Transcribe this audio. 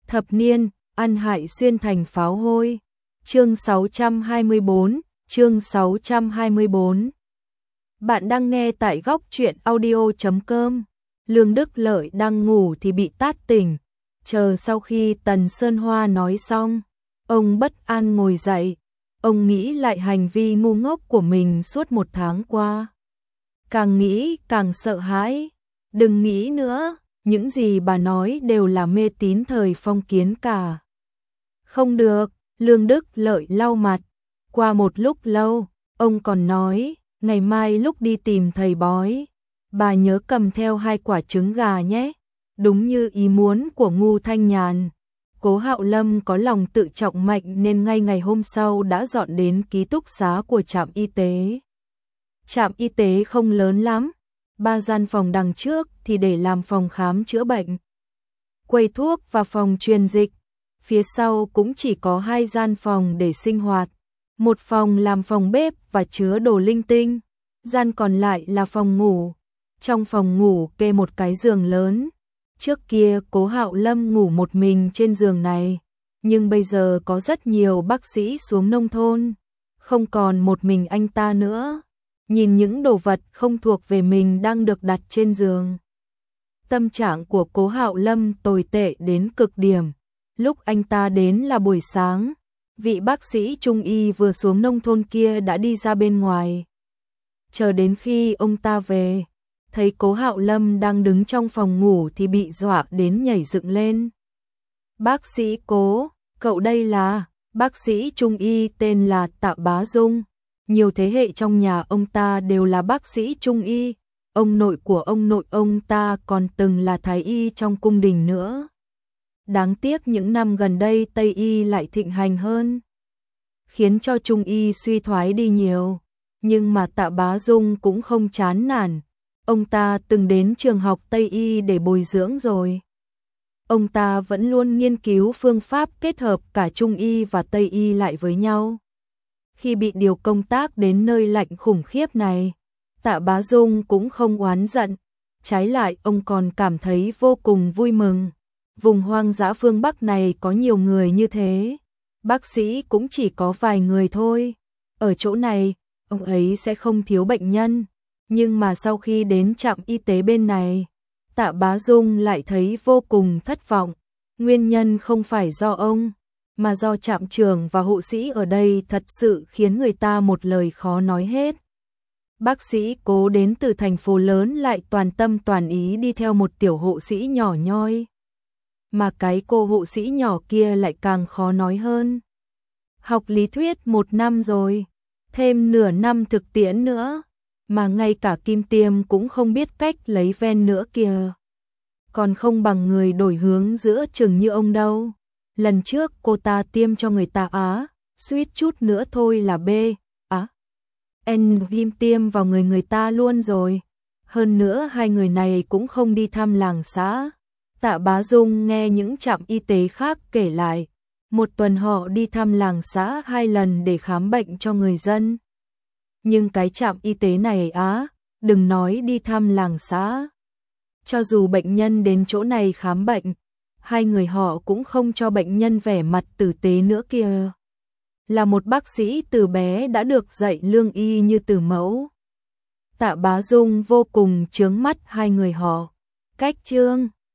Thập niên, ăn hại xuyên thành pháo hôi. Chương 624, chương 624. Bạn đang nghe tại góc truyện audio.com. Lương Đức Lợi đang ngủ thì bị tát tỉnh. Chờ sau khi Tần Sơn Hoa nói xong, ông bất an ngồi dậy. Ông nghĩ lại hành vi ngu ngốc của mình suốt một tháng qua. Càng nghĩ càng sợ hãi. Đừng nghĩ nữa, những gì bà nói đều là mê tín thời phong kiến cả. Không được, Lương Đức Lợi lau mặt. Qua một lúc lâu, ông còn nói, ngày mai lúc đi tìm thầy bói, bà nhớ cầm theo 2 quả trứng gà nhé. Đúng như ý muốn của Ngu Thanh Nhàn. Cố Hạo Lâm có lòng tự trọng mạnh nên ngay ngày hôm sau đã dọn đến ký túc xá của trạm y tế. Trạm y tế không lớn lắm, 3 gian phòng đằng trước thì để làm phòng khám chữa bệnh, quầy thuốc và phòng truyền dịch. Phía sau cũng chỉ có 2 gian phòng để sinh hoạt, một phòng làm phòng bếp và chứa đồ linh tinh, gian còn lại là phòng ngủ. Trong phòng ngủ kê một cái giường lớn. Trước kia Cố Hạo Lâm ngủ một mình trên giường này, nhưng bây giờ có rất nhiều bác sĩ xuống nông thôn, không còn một mình anh ta nữa. Nhìn những đồ vật không thuộc về mình đang được đặt trên giường, tâm trạng của Cố Hạo Lâm tồi tệ đến cực điểm. Lúc anh ta đến là buổi sáng, vị bác sĩ trung y vừa xuống nông thôn kia đã đi ra bên ngoài. Chờ đến khi ông ta về, thấy Cố Hạo Lâm đang đứng trong phòng ngủ thì bị dọa đến nhảy dựng lên. Bác sĩ Cố, cậu đây là... Bác sĩ trung y tên là Tạ Bá Dung. Nhiều thế hệ trong nhà ông ta đều là bác sĩ trung y. Ông nội của ông nội ông ta còn từng là thái y trong cung đình nữa. Đáng tiếc những năm gần đây Tây y lại thịnh hành hơn, khiến cho trung y suy thoái đi nhiều. Nhưng mà Tạ Bá Dung cũng không chán nản. Ông ta từng đến trường học Tây y để bồi dưỡng rồi. Ông ta vẫn luôn nghiên cứu phương pháp kết hợp cả trung y và Tây y lại với nhau. Khi bị điều công tác đến nơi lạnh khủng khiếp này, Tạ Bá Dung cũng không oán giận. Trái lại ông còn cảm thấy vô cùng vui mừng. Vùng hoang dã phương Bắc này có nhiều người như thế. Bác sĩ cũng chỉ có vài người thôi. Ở chỗ này, ông ấy sẽ không thiếu bệnh nhân. Nhưng mà sau khi đến trạm y tế bên này, Tạ Bá Dung lại thấy vô cùng thất vọng. Nguyên nhân không phải do ông, mà do trạm trưởng và hộ sĩ ở đây thật sự khiến người ta một lời khó nói hết. Bác sĩ Cố đến từ thành phố lớn lại toàn tâm toàn ý đi theo một tiểu hộ sĩ nhỏ nhoi. Mà cái cô hộ sĩ nhỏ kia lại càng khó nói hơn. Học lý thuyết 1 năm rồi, thêm nửa năm thực tiễn nữa, mà ngay cả kim tiêm cũng không biết cách lấy ven nữa kìa. Còn không bằng người đổi hướng giữa chừng như ông đâu. Lần trước cô ta tiêm cho người ta suýt chút nữa thôi là B, N viêm tiêm vào người ta luôn rồi. Hơn nữa 2 người này cũng không đi thăm làng xã. Tạ Bá Dung nghe những trạm y tế khác kể lại, 1 tuần họ đi thăm làng xã 2 lần để khám bệnh cho người dân. Nhưng cái trạm y tế này đừng nói đi thăm làng xã. Cho dù bệnh nhân đến chỗ này khám bệnh, 2 người họ cũng không cho bệnh nhân vẻ mặt tử tế nữa kìa. Là một bác sĩ từ bé đã được dạy lương y như từ mẫu. Tạ Bá Dung vô cùng chướng mắt 2 người họ. Cách chương